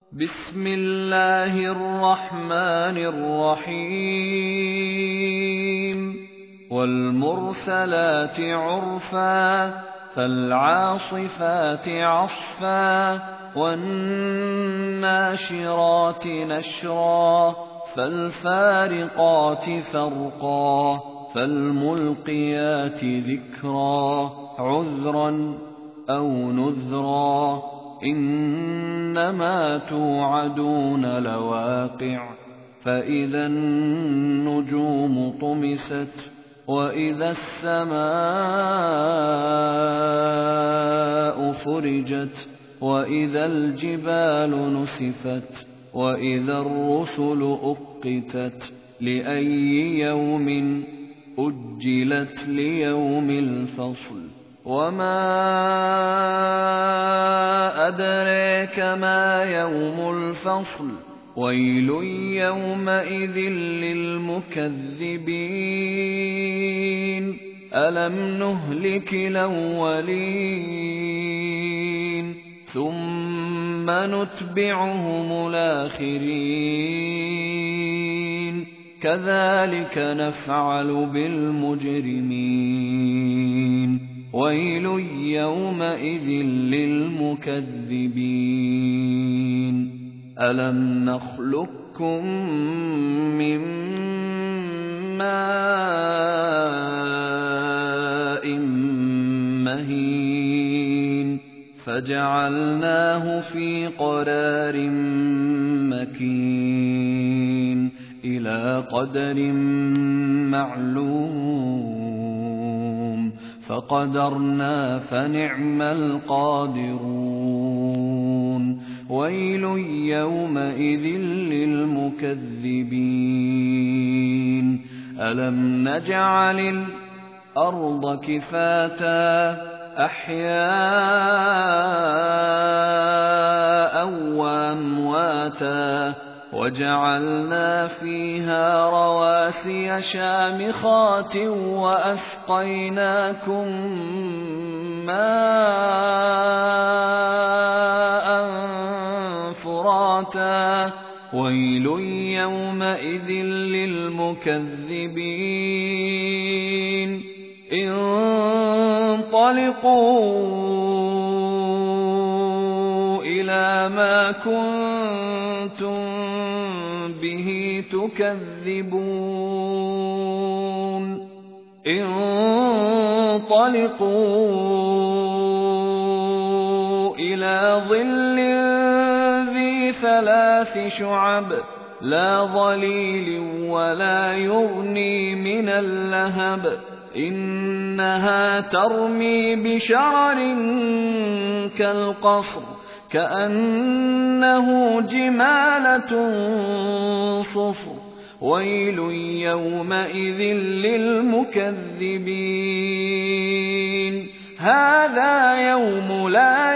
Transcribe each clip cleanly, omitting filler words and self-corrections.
بسم الله الرحمن الرحيم والمرسلات عرفا فالعاصفات عصفا والناشرات نشرا فالفارقات فرقا فالملقيات ذكرا عذرا أو نذرا إنما توعدون لواقع فإذا النجوم طمست وإذا السماء فرجت وإذا الجبال نسفت وإذا الرسل أقتت لأي يوم أجلت ليوم الفصل وما أدريك ما يوم الفصل ويل يومئذ للمكذبين ألم نهلك الأولين ثم نتبعهم الآخرين كذلك نفعل بالمجرمين ويل يومئذ للمكذبين ألم نخلقكم من ماء مهين فجعلناه في قرار مكين إلى قدر معلوم فقدرنا فنعم القادرون ويل يومئذ للمكذبين ألم نجعل الأرض كفاتا أحياء وأمواتا وجعلنا فيها رواسي شامخات وأسقيناكم ماء فراتا ويل يومئذ للمكذبين انطلقوا إلى ما كنتم به تكذبون انطلقوا إلى ظل ذي ثلاث شعب لا ظليل ولا يغني من اللهب إنها ترمي بشرر كالقصر كأنه جمالة صفر ويل يومئذ للمكذبين هذا يوم لا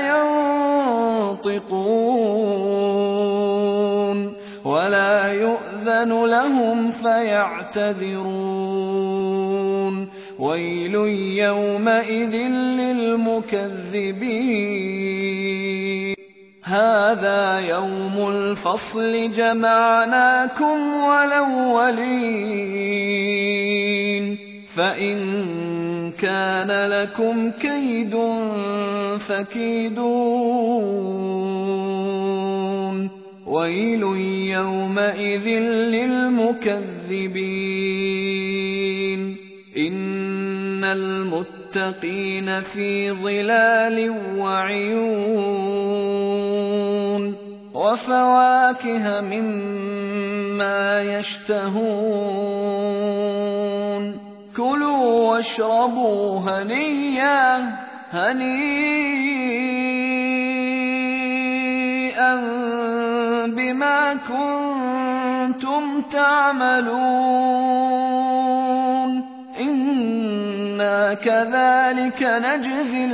ينطقون ولا يؤذن لهم فيعتذرون ويل يومئذ للمكذبين هذا يوم الفصل جمعناكم والأولين فإن كان لكم كيد فكيدون ويل يومئذ للمكذبين إن المتقين في ظلال وعيون وفواكه مما يشتهون كلوا واشربوا هنيئا بما كنتم تعملون إنا كذلك نجزي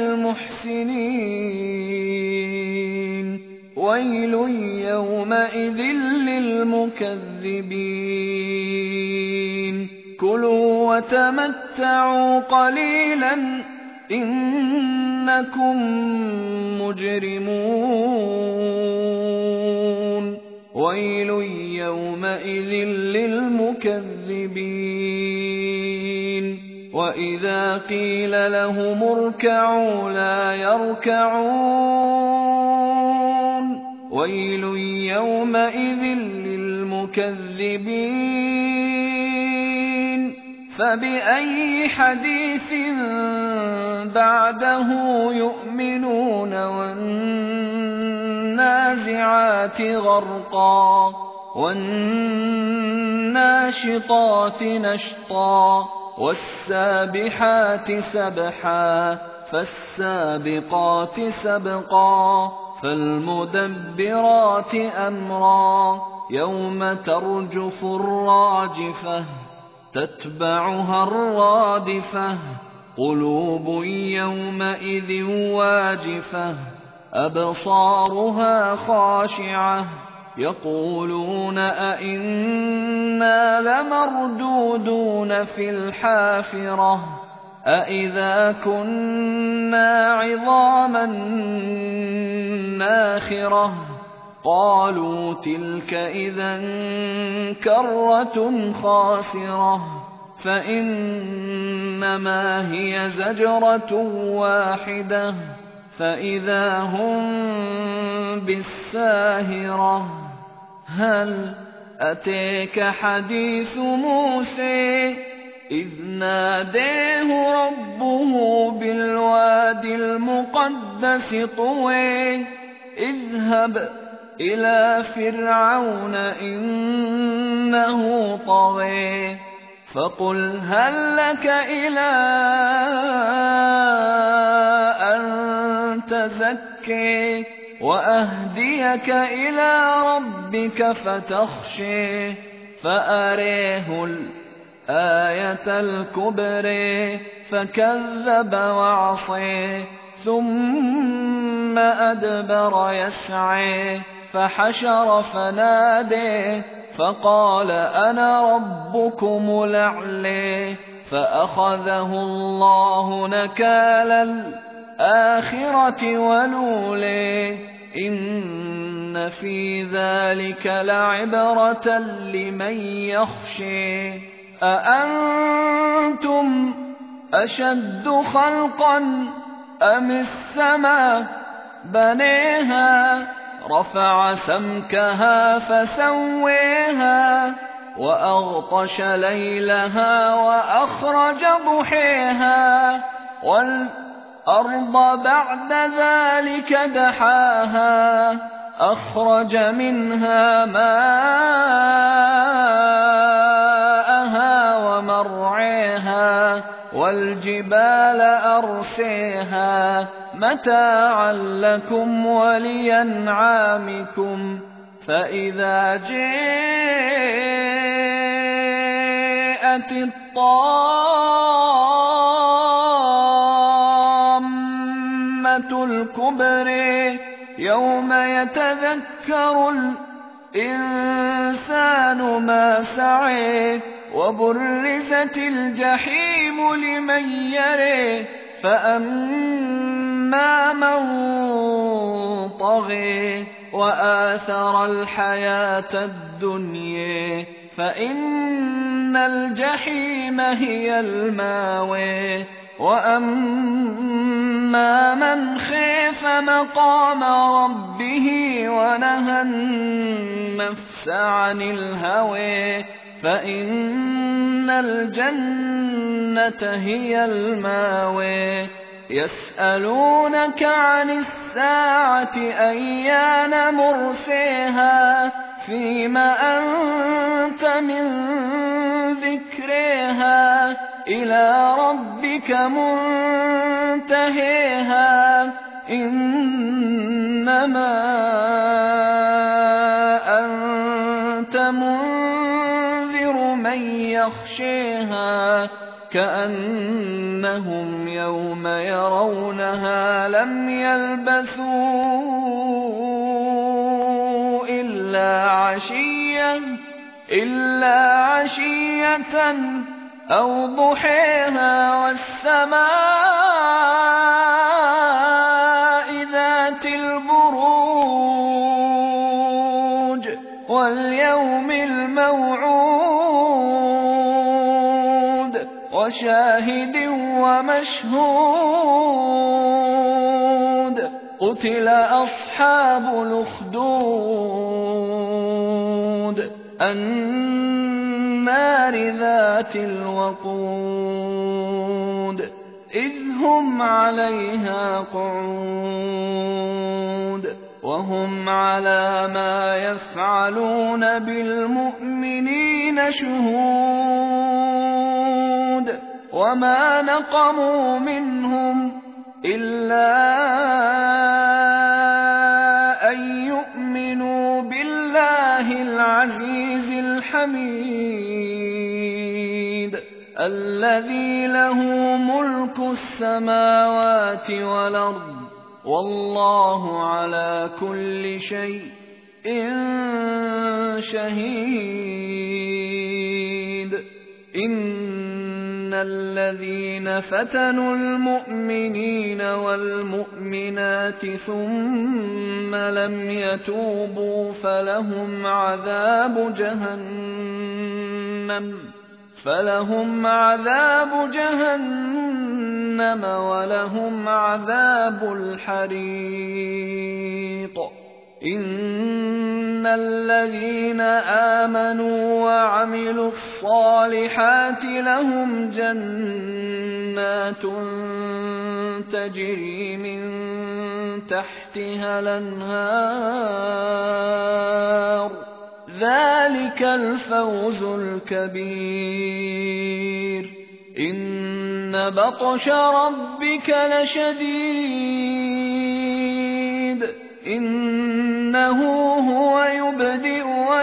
المحسنين ويل يومئذ للمكذبين كلوا وتمتعوا قليلا إنكم مجرمون ويل يومئذ للمكذبين وإذا قيل لهم اركعوا لا يركعون ويل يومئذ للمكذبين فبأي حديث بعده يؤمنون والنازعات غرقا والناشطات نشطا والسابحات سبحا فالسابقات سبقا فالمدبرات أمرا يوم ترجف الراجفة تتبعها الرادفة قلوب يومئذ واجفة أبصارها خاشعة يقولون أئنا لمردودون في الحافرة أئذا كنا عظاما ناخرة قالوا تلك إذا كرة خاسرة فإنما هي زجرة واحدة فإذا هم بالساهرة هل أتيك حديث موسى إذ ناديه ربه بالواد المقدس طوى اذهب إلى فرعون إنه طغى فقل هل لك إلى أن تزكي وأهديك إلى ربك فتخشي فأريه الآية الكبرى فكذب وعصي ثم أدبر يسعي فحشر فنادي فقال أنا ربكم الأعلى فأخذه الله نكال الآخرة والأولى إن في ذلك لعبرة لمن يخشى أأنتم أشد خلقا أم السماء بنيها رفع سمكها فسويها وأغطش ليلها وأخرج ضحيها والأرض بعد ذلك دحاها أخرج منها ماءها ومرعاها والجبال أرسيها متاعا لكم ولأنعامكم فإذا جاءت الطامة الكبرى يوم يتذكر الإنسان ما سعى وبرزت الجحيم لمن يرى فأما من طغى وآثر الحياة الدنيا فإن الجحيم هي الماوى وأما من خاف مقام ربه ونهى النفس عن الهوى فإن الجنة هي الماوى يسألونك عن الساعة أيان مرساها فيم أنت من ذكرها إلى ربك منتهيها إنما أنت منذر من يخشيها كأنهم يوم يرونها لم يلبثوا إلا عشية أو ضحيها والسماء ذات البروج وَالْيَوْمِ الْمَوْعُودِ وَشَاهِدٍ وَمَشْهُودٍ قُتِلَ أَصْحَابُ الْأُخْدُودِ النَّارِ ذَاتِ الْوَقُودِ إِذْ هُمْ عَلَيْهَا قُعُودٌ وَهُمْ عَلَىٰ مَا يَفْعَلُونَ بِالْمُؤْمِنِينَ شُهُودٌ وَمَا نَقَمُوا مِنْهُمْ إِلَّا أَن يُؤْمِنُوا بِاللَّهِ الْعَزِيزِ الْحَمِيدِ الَّذِي لَهُ مُلْكُ السَّمَاوَاتِ وَالْأَرْضِ وَاللَّهُ عَلَىٰ كُلِّ شَيْءٍ شَهِيدٌ إِنَّ الَّذِينَ فَتَنُوا الْمُؤْمِنِينَ وَالْمُؤْمِنَاتِ ثُمَّ لَمْ يَتُوبُوا فَلَهُمْ عَذَابُ جَهَنَّمَ وَلَهُمْ عَذَابُ الْحَرِيقِ إِنَّ الَّذِينَ آمَنُوا وَعَمِلُوا الصَّالِحَاتِ لَهُمْ جَنَّاتٌ تَجْرِي مِن تَحْتِهَا الْأَنْهَارُ ذَلِكَ الْفَوْزُ الْكَبِيرُ إِنَّ بَطْشَ رَبِّكَ لَشَدِيدٌ إِنَّهُ هُوَ يُبْدِئُ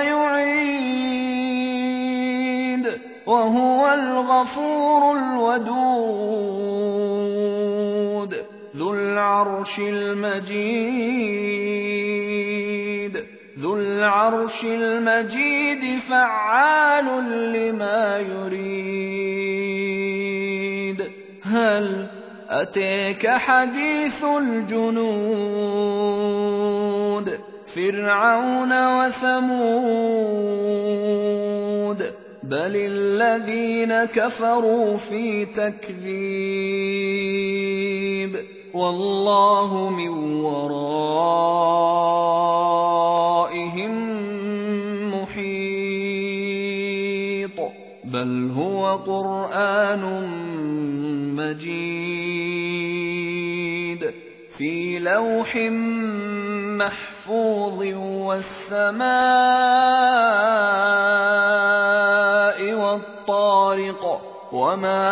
وَيُعِيدُ وَهُوَ الْغَفُورُ الْوَدُودُ ذُو الْعَرْشِ الْمَجِيدُ فَعَّالٌ لِّمَا يُرِيدُ هَلْ أَتَاكَ حَدِيثُ الْجُنُودِ فِرْعَوْنَ وَثَمُودَ بَلِ الَّذِينَ كَفَرُوا فِي تَكْذِيبٍ وَاللَّهُ مِن وَرَائِهِم مُّحِيطٌ بَلْ هُوَ قُرْآنٌ مَّجِيدٌ فِي لَوْحٍ مَّحْفُوظٍ وَالسَّمَاءِ وَالطَّارِقِ وَمَا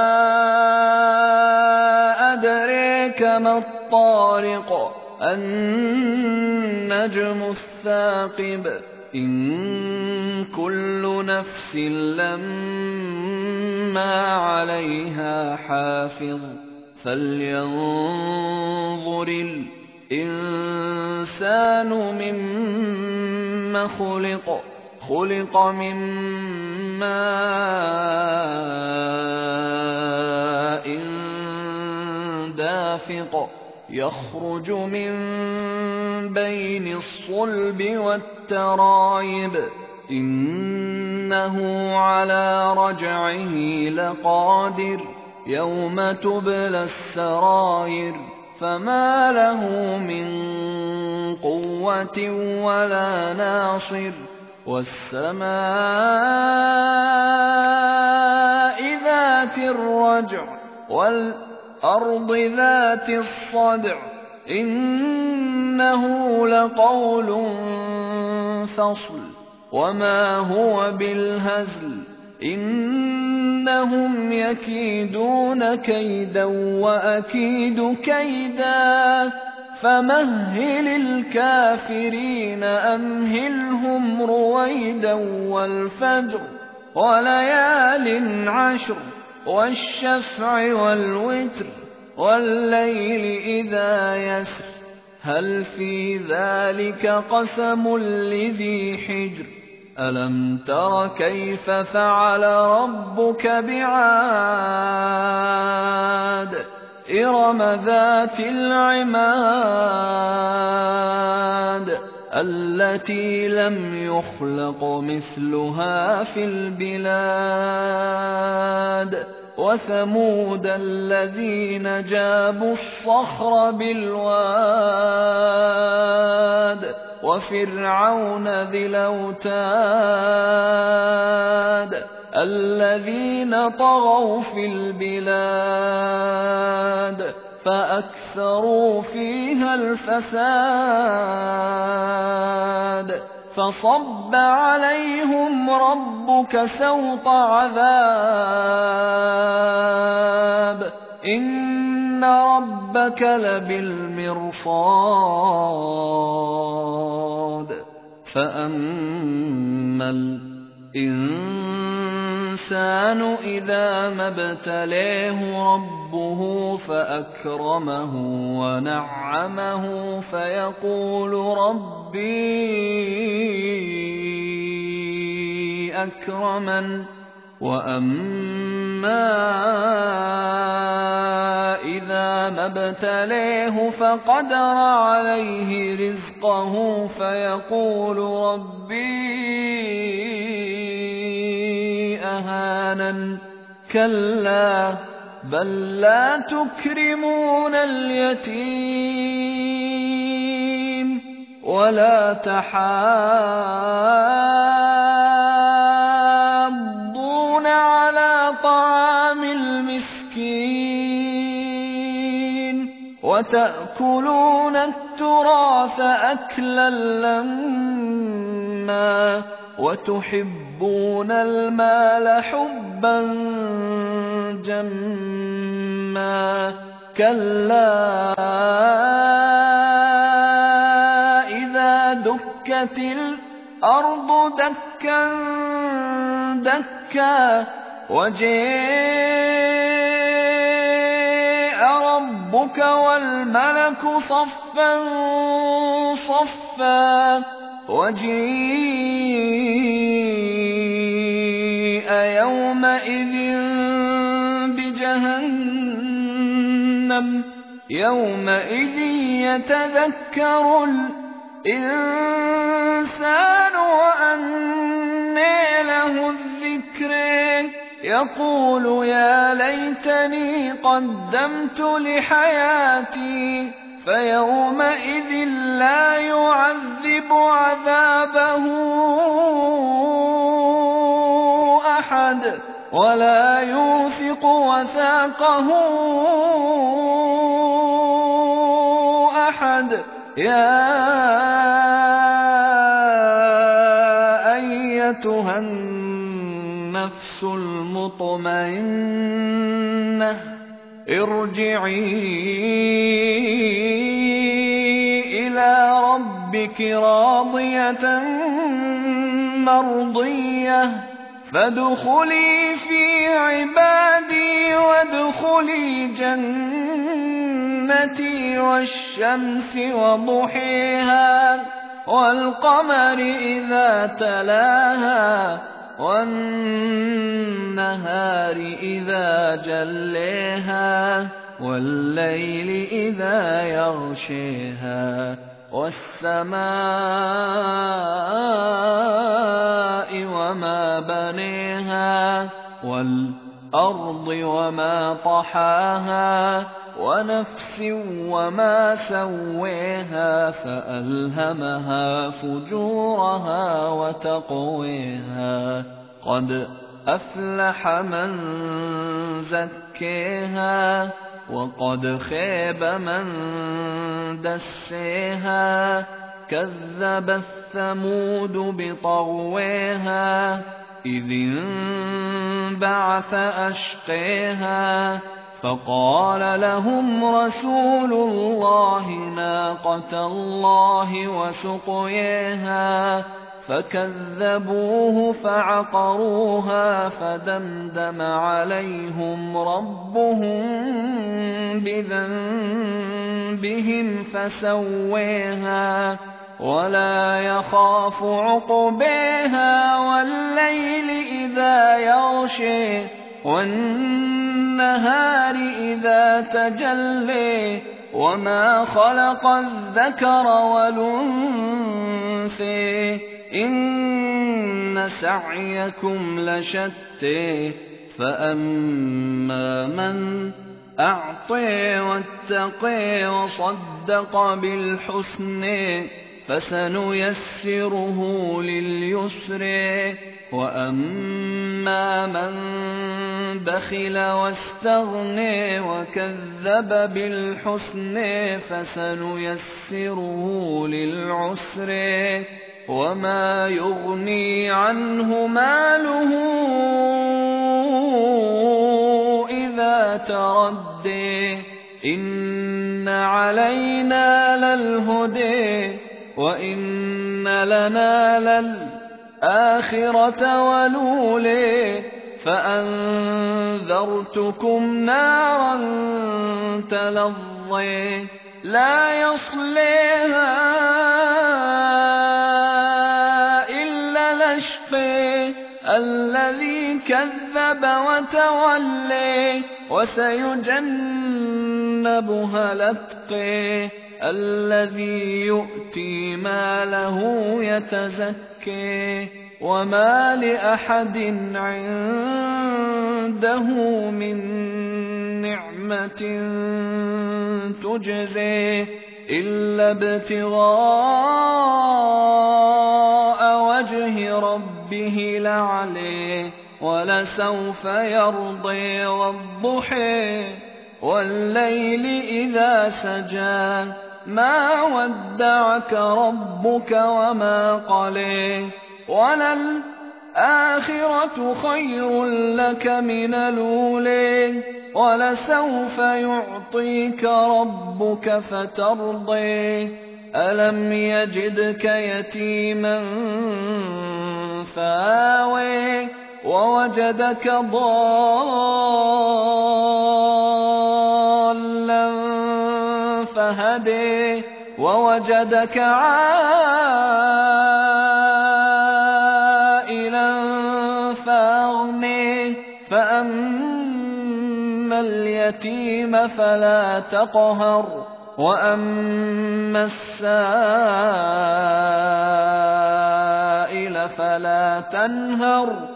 أَدْرَاكَ مَا الطَّارِقُ النَّجْمُ الثَّاقِبُ إِن كُلُّ نَفْسٍ لَّمَّا عَلَيْهَا حَافِظٌ فَلْيَنظُرِ الْإِنسَانُ مِمَّ خُلِقَ مِن مَّاءٍ دَافِقٍ يَخْرُجُ مِن بَيْنِ الصُّلْبِ وَالتَّرَائِبِ إِنَّهُ عَلَىٰ رَجْعِهِ لَقَادِرٌ يَوْمَ تُبْلَى السَّرَائِرُ فَمَا لَهُ مِن قُوَّةٍ وَلَا نَاصِرٍ وَالسَّمَاءِ ذَاتِ الرَّجْعِ وَالْأَرْضِ ذَاتِ الصَّدْعِ إِنَّهُ لَقَوْلٌ فَصْلٌ وَمَا هُوَ بِالْهَزْلِ إِنَّهُمْ يَكِيدُونَ كَيْدًا وَأَكِيدُ كَيْدًا فَمَهِّلِ الْكَافِرِينَ أَمْهِلْهُمْ رُوَيْدًا وَالْفَجْرِ وَلَيَالٍ عَشْرٍ وَالشَّفْعِ وَالْوِتْرِ وَاللَّيْلِ إِذَا يَسْرِ هَلْ فِي ذَلِكَ قَسَمٌ لِّذِي حِجْرٍ أَلَمْ تَرَ كَيْفَ فَعَلَ رَبُّكَ بِعَادٍ إِرَمَ ذَاتِ الْعِمَادِ التي لم يخلق مثلها في البلاد وثمود الذين جابوا الصخر بالواد وفرعون ذي الأوتاد الذين طغوا في البلاد فأكثروا فيها الفساد فصب عليهم ربك سوط عذاب إن ربك لبالمرصاد فأما الإنسان إذا ما ابتلاه ربه فأكرمه ونعمه فيقول ربي أكرمن وأما إذا ما ابتلاه فقدر عليه رزقه فيقول ربي أهانن كلا بل لا تكرمون اليتيم ولا تحاضون على طعام المسكين وتأكلون التراث أكلا لما وتحبون المال حبا جما كلا إذا دكت الأرض دكا دكا وجاء ربك والملك صفا صفا وجيء يومئذ بجهنم يومئذ يتذكر الإنسان وأنى له الذكر يقول يا ليتني قدمت لحياتي فيومئذ لا يعذب عذابه أحد ولا يوثق وثاقه أحد يا أيتها النفس المطمئنة ارجعي إلى ربك راضية مرضية فادخلي في عبادي وادخلي جنتي والشمس وضحيها والقمر إذا تلاها والنهار إذا جليها والليل إذا يغشيها والسماء وما بنيها والأرض وما طحاها ونفس وما سويها فألهمها فجورها وتقويها قد أفلح من زكيها وقد خيب من دسيها كذبت ثمود بطغويها إذ انبعث أشقيها فقال لهم رسول الله ناقة الله وسقياها فكذبوه فعقروها فدمدم عليهم ربهم بذنبهم فسويها ولا يخاف عقباها والليل إذا يغشي والنهار إذا تجلي وما خلق الذكر والأنثى إن سعيكم لشتى فأما من أعطى واتقى وصدق بالحسنى فسنيسره لليسر وأما من بخل واستغنى وكذب بالحسنى فسنيسره للعسر وما يغني عنه ماله إذا تردى إن علينا للهدى وإن لنا للآخرة والأولى فأنذرتكم نارا تلظى لا يصليها إلا الأشقى الذي كذب وتولى وسيجنبها الأتقى الذي يؤتي ماله يتزكى وما لأحد عنده من نعمة تجزى إلا ابتغاء وجه ربه الأعلى ولسوف يرضى والضحى والليل إذا سجى ما ودعك ربك وما قلى وللآخرة خير لك من الأولى ولسوف يعطيك ربك فترضى ألم يجدك يتيما فآوى ووجدك ضالا فهدى ووجدك عائلا فأغنى فأما اليتيم فلا تقهر وأما السائل فلا تنهر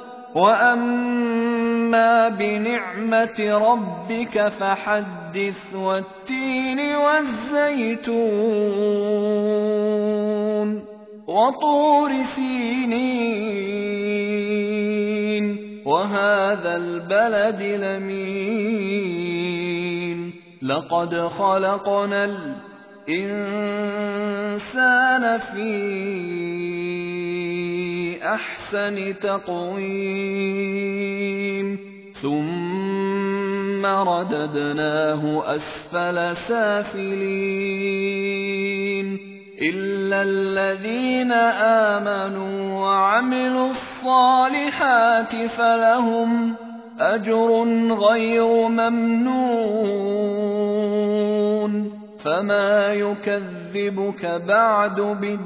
وأما بنعمة ربك فحدث والتين والزيتون وطور سينين وهذا البلد الأمين لقد خلقنا الإنسان في أحسن تقويم ثم رددناه أسفل سافلين إلا الذين آمنوا وعملوا الصالحات فلهم أجر غير ممنون فما يكذبك بعد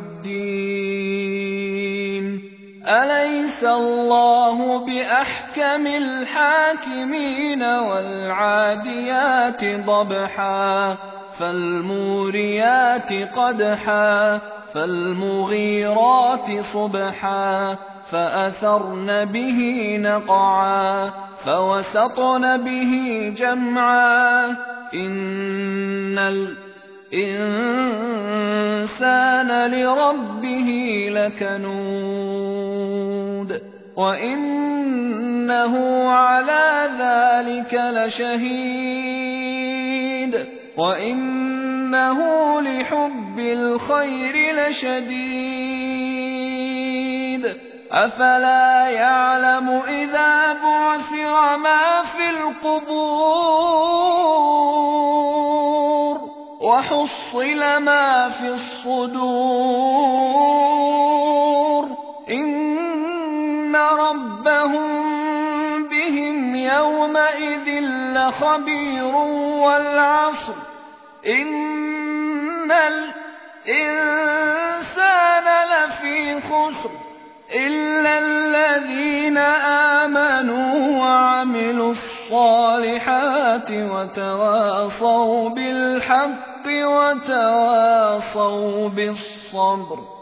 بالدين أليس الله بأحكم الحاكمين والعاديات ضبحا فالموريات قدحا فالمغيرات صبحا فأثرن به نقعا فوسطن به جمعا إن الإنسان لربه لكنود وإنه على ذلك لشهيد وإنه لحب الخير لشديد أفلا يعلم إذا بعثر ما في القبور وحصل ما في الصدور إن ربهم بهم يومئذ لخبير والعصر إن الإنسان لفي خسر إلا الذين آمنوا وعملوا الصالحات وتواصوا بالحق وتواصوا بالصبر